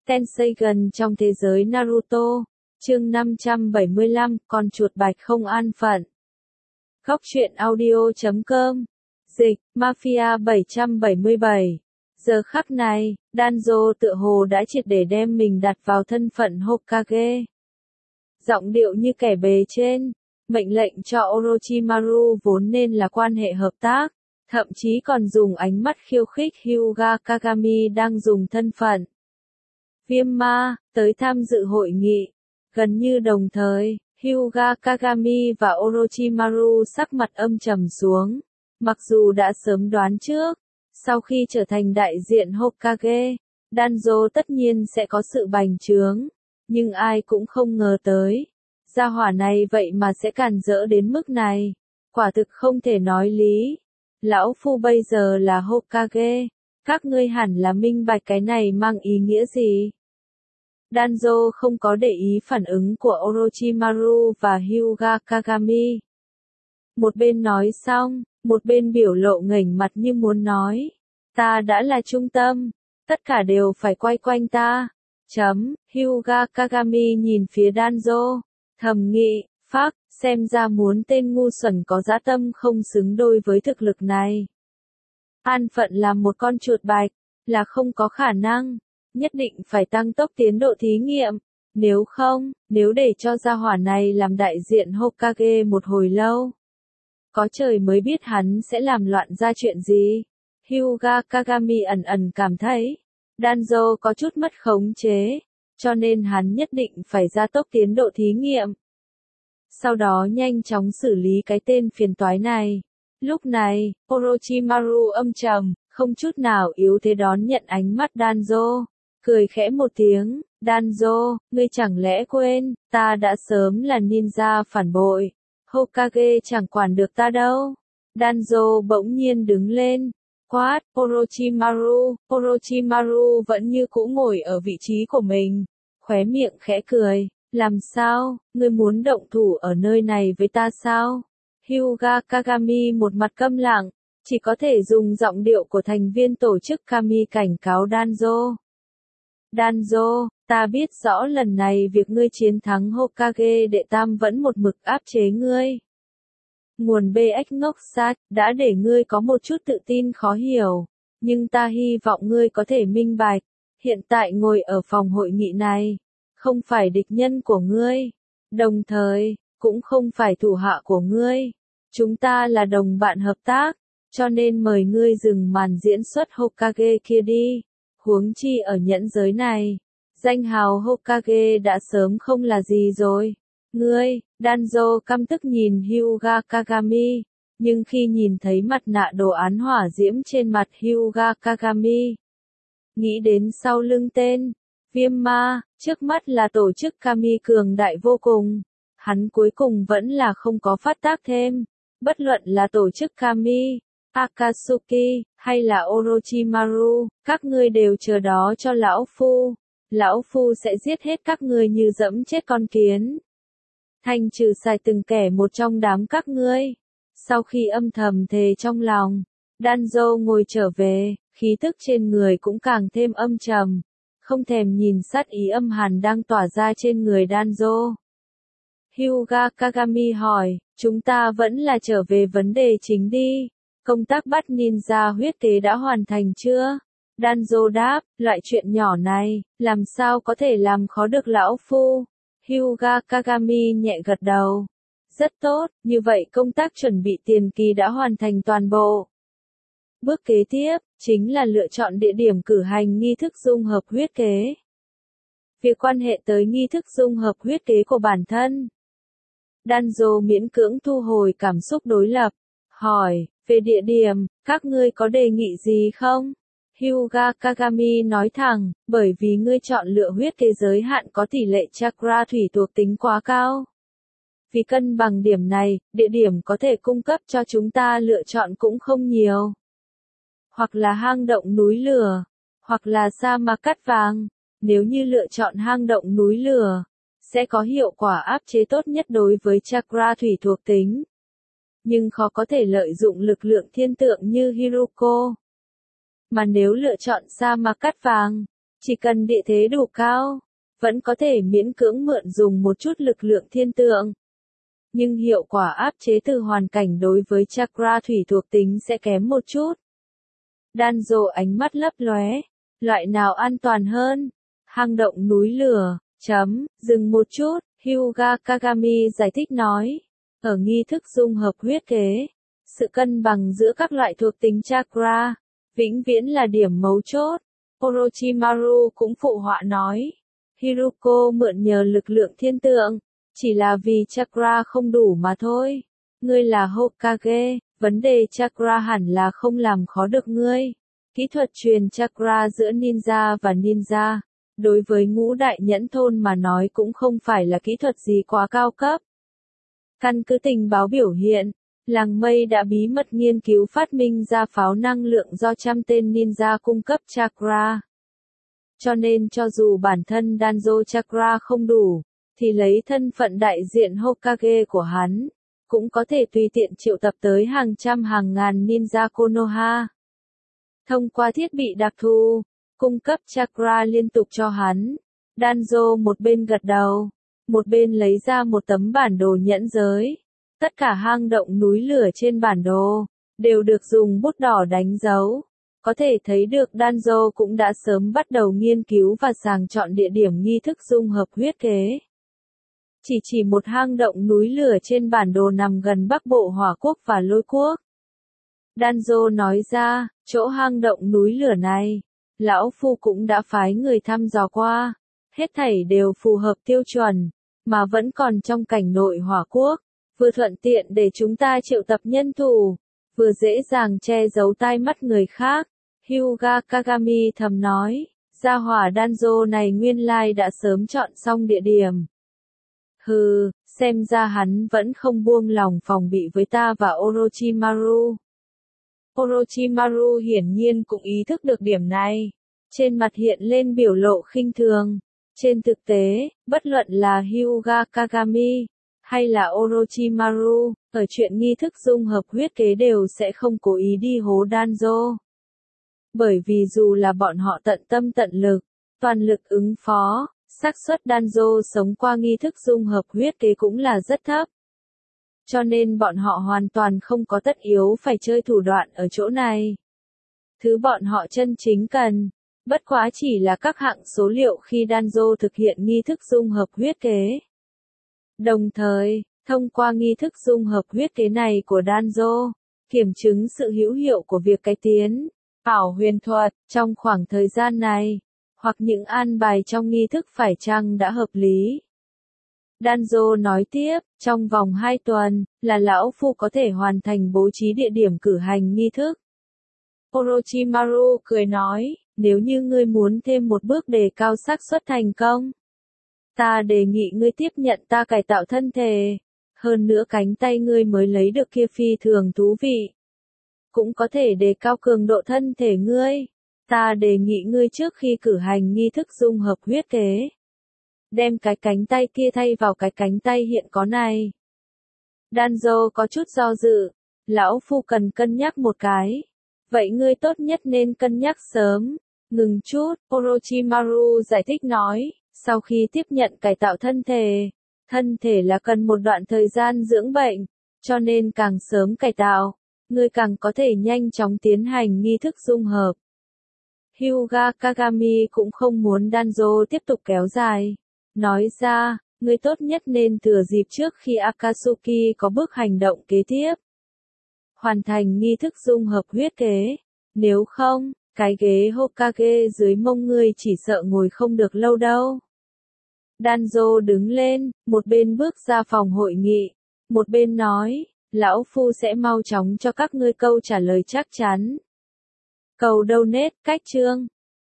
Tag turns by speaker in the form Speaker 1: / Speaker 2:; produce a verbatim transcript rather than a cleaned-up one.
Speaker 1: Tenseigan trong thế giới Naruto. Chương năm trăm bảy mươi lăm, con chuột bạch không an phận. Góc truyện audio chấm com. Dịch, Mafia bảy trăm bảy mươi bảy. Giờ khắc này, Danzo tựa hồ đã triệt để đem mình đặt vào thân phận Hokage. Giọng điệu như kẻ bề trên, mệnh lệnh cho Orochimaru vốn nên là quan hệ hợp tác, thậm chí còn dùng ánh mắt khiêu khích Hyuga Kagami đang dùng thân phận Viêm Ma, tới tham dự hội nghị. Gần như đồng thời, Hyuga Kagami và Orochimaru sắc mặt âm trầm xuống. Mặc dù đã sớm đoán trước, sau khi trở thành đại diện Hokage, Danzo tất nhiên sẽ có sự bành trướng, nhưng ai cũng không ngờ tới. Gia hỏa này vậy mà sẽ càn rỡ đến mức này, quả thực không thể nói lý. Lão Phu bây giờ là Hokage, các ngươi hẳn là minh bạch cái này mang ý nghĩa gì. Danzo không có để ý phản ứng của Orochimaru và Hyuga Kagami. Một bên nói xong, một bên biểu lộ nghềnh mặt như muốn nói, ta đã là trung tâm, tất cả đều phải quay quanh ta. Chấm, Hyuga Kagami nhìn phía Danzo, thầm nghĩ, phác, xem ra muốn tên ngu xuẩn có dã tâm không xứng đôi với thực lực này. An phận là một con chuột bạch, là không có khả năng, nhất định phải tăng tốc tiến độ thí nghiệm, nếu không, nếu để cho gia hỏa này làm đại diện Hokage một hồi lâu. Có trời mới biết hắn sẽ làm loạn ra chuyện gì. Hyuga Kagami ẩn ẩn cảm thấy, Danzo có chút mất khống chế, cho nên hắn nhất định phải gia tốc tiến độ thí nghiệm. Sau đó nhanh chóng xử lý cái tên phiền toái này. Lúc này, Orochimaru âm trầm, không chút nào yếu thế đón nhận ánh mắt Danzo, cười khẽ một tiếng, Danzo, ngươi chẳng lẽ quên, ta đã sớm là ninja phản bội, Hokage chẳng quản được ta đâu. Danzo bỗng nhiên đứng lên, quát, Orochimaru, Orochimaru vẫn như cũ ngồi ở vị trí của mình, khóe miệng khẽ cười, làm sao, ngươi muốn động thủ ở nơi này với ta sao? Hyuga Kagami một mặt câm lặng, chỉ có thể dùng giọng điệu của thành viên tổ chức Kami cảnh cáo Danzo. Danzo, ta biết rõ lần này việc ngươi chiến thắng Hokage đệ tam vẫn một mực áp chế ngươi. Nguồn bê ếch ngốc sát, đã để ngươi có một chút tự tin khó hiểu, nhưng ta hy vọng ngươi có thể minh bạch, hiện tại ngồi ở phòng hội nghị này, không phải địch nhân của ngươi, đồng thời, cũng không phải thủ hạ của ngươi. Chúng ta là đồng bạn hợp tác, cho nên mời ngươi dừng màn diễn xuất Hokage kia đi. Huống chi ở nhẫn giới này, danh hào Hokage đã sớm không là gì rồi. Ngươi, Danzo căm tức nhìn Hyuga Kagami, nhưng khi nhìn thấy mặt nạ đồ án hỏa diễm trên mặt Hyuga Kagami, nghĩ đến sau lưng tên Viêm Ma, trước mắt là tổ chức Kami cường đại vô cùng, hắn cuối cùng vẫn là không có phát tác thêm, bất luận là tổ chức Kami, Akatsuki, hay là Orochimaru, các ngươi đều chờ đó cho lão phu. Lão phu sẽ giết hết các ngươi như dẫm chết con kiến. Thanh trừ sạch từng kẻ một trong đám các ngươi. Sau khi âm thầm thề trong lòng, Danzo ngồi trở về, khí tức trên người cũng càng thêm âm trầm, không thèm nhìn sát ý âm hàn đang tỏa ra trên người Danzo. Hyuga Kagami hỏi, chúng ta vẫn là trở về vấn đề chính đi. Công tác bắt ninja huyết kế đã hoàn thành chưa? Danzo đáp, loại chuyện nhỏ này, làm sao có thể làm khó được lão phu? Hyuga Kagami nhẹ gật đầu. Rất tốt, như vậy công tác chuẩn bị tiền kỳ đã hoàn thành toàn bộ. Bước kế tiếp, chính là lựa chọn địa điểm cử hành nghi thức dung hợp huyết kế. Việc quan hệ tới nghi thức dung hợp huyết kế của bản thân. Danzo miễn cưỡng thu hồi cảm xúc đối lập, hỏi, về địa điểm, các ngươi có đề nghị gì không? Hyuga Kagami nói thẳng, bởi vì ngươi chọn lựa huyết kế giới hạn có tỷ lệ chakra thủy thuộc tính quá cao. Vì cân bằng điểm này, địa điểm có thể cung cấp cho chúng ta lựa chọn cũng không nhiều. Hoặc là hang động núi lửa, hoặc là sa mạc cát vàng. Nếu như lựa chọn hang động núi lửa, sẽ có hiệu quả áp chế tốt nhất đối với chakra thủy thuộc tính. Nhưng khó có thể lợi dụng lực lượng thiên tượng như Hiruko. Mà nếu lựa chọn sa mạc cát vàng, Chỉ cần địa thế đủ cao, vẫn có thể miễn cưỡng mượn dùng một chút lực lượng thiên tượng. Nhưng hiệu quả áp chế từ hoàn cảnh đối với chakra thủy thuộc tính sẽ kém một chút. Danzo ánh mắt lấp lóe, loại nào an toàn hơn? Hang động núi lửa, chấm, dừng một chút, Hyuga Kagami giải thích nói. Ở nghi thức dung hợp huyết kế, sự cân bằng giữa các loại thuộc tính chakra, vĩnh viễn là điểm mấu chốt. Orochimaru cũng phụ họa nói. Hiruko mượn nhờ lực lượng thiên tượng, chỉ là vì chakra không đủ mà thôi. Ngươi là Hokage, vấn đề chakra hẳn là không làm khó được ngươi. Kỹ thuật truyền chakra giữa ninja và ninja, đối với ngũ đại nhẫn thôn mà nói cũng không phải là kỹ thuật gì quá cao cấp. Căn cứ tình báo biểu hiện, làng mây đã bí mật nghiên cứu phát minh ra pháo năng lượng do trăm tên ninja cung cấp chakra. Cho nên cho dù bản thân Danzo chakra không đủ, thì lấy thân phận đại diện Hokage của hắn, cũng có thể tùy tiện triệu tập tới hàng trăm hàng ngàn ninja Konoha. Thông qua thiết bị đặc thù, cung cấp chakra liên tục cho hắn. Danzo một bên gật đầu, một bên lấy ra một tấm bản đồ nhẫn giới. Tất cả hang động núi lửa trên bản đồ, đều được dùng bút đỏ đánh dấu. Có thể thấy được Danzo cũng đã sớm bắt đầu nghiên cứu và sàng chọn địa điểm nghi thức dung hợp huyết kế. Chỉ chỉ một hang động núi lửa trên bản đồ nằm gần Bắc Bộ Hỏa Quốc và Lôi Quốc. Danzo nói ra, chỗ hang động núi lửa này, lão phu cũng đã phái người thăm dò qua, hết thảy đều phù hợp tiêu chuẩn, mà vẫn còn trong cảnh nội Hỏa Quốc, vừa thuận tiện để chúng ta triệu tập nhân thủ, vừa dễ dàng che giấu tai mắt người khác. Hyuga Kagami thầm nói, gia hỏa Danzo này nguyên lai đã sớm chọn xong địa điểm. Hừ, xem ra hắn vẫn không buông lòng phòng bị với ta và Orochimaru. Orochimaru hiển nhiên cũng ý thức được điểm này. Trên mặt hiện lên biểu lộ khinh thường. Trên thực tế, bất luận là Hyuga Kagami, hay là Orochimaru, ở chuyện nghi thức dung hợp huyết kế đều sẽ không cố ý đi hố Danzo. Bởi vì dù là bọn họ tận tâm tận lực, toàn lực ứng phó, xác suất Danzo sống qua nghi thức dung hợp huyết kế cũng là rất thấp. Cho nên bọn họ hoàn toàn không có tất yếu phải chơi thủ đoạn ở chỗ này. Thứ bọn họ chân chính cần, bất quá chỉ là các hạng số liệu khi Danzo thực hiện nghi thức dung hợp huyết kế. Đồng thời, thông qua nghi thức dung hợp huyết kế này của Danzo, kiểm chứng sự hữu hiệu của việc cải tiến, ảo huyền thuật, trong khoảng thời gian này, hoặc những an bài trong nghi thức phải chăng đã hợp lý. Danzo nói tiếp, trong vòng hai tuần, là lão phu có thể hoàn thành bố trí địa điểm cử hành nghi thức. Orochimaru cười nói, nếu như ngươi muốn thêm một bước đề cao xác suất thành công, ta đề nghị ngươi tiếp nhận ta cải tạo thân thể, hơn nữa cánh tay ngươi mới lấy được kia phi thường thú vị. Cũng có thể đề cao cường độ thân thể ngươi, ta đề nghị ngươi trước khi cử hành nghi thức dung hợp huyết kế, đem cái cánh tay kia thay vào cái cánh tay hiện có này. Danzo có chút do dự, lão phu cần cân nhắc một cái. Vậy ngươi tốt nhất nên cân nhắc sớm. Ngừng chút, Orochimaru giải thích nói, sau khi tiếp nhận cải tạo thân thể, thân thể là cần một đoạn thời gian dưỡng bệnh, cho nên càng sớm cải tạo, ngươi càng có thể nhanh chóng tiến hành nghi thức dung hợp. Hyuga Kagami cũng không muốn Danzo tiếp tục kéo dài. Nói ra, ngươi tốt nhất nên thừa dịp trước khi Akatsuki có bước hành động kế tiếp. Hoàn thành nghi thức dung hợp huyết kế. Nếu không, cái ghế Hokage dưới mông ngươi chỉ sợ ngồi không được lâu đâu. Danzo đứng lên, một bên bước ra phòng hội nghị, một bên nói, lão phu sẽ mau chóng cho các ngươi câu trả lời chắc chắn. Cầu donate, cách chương.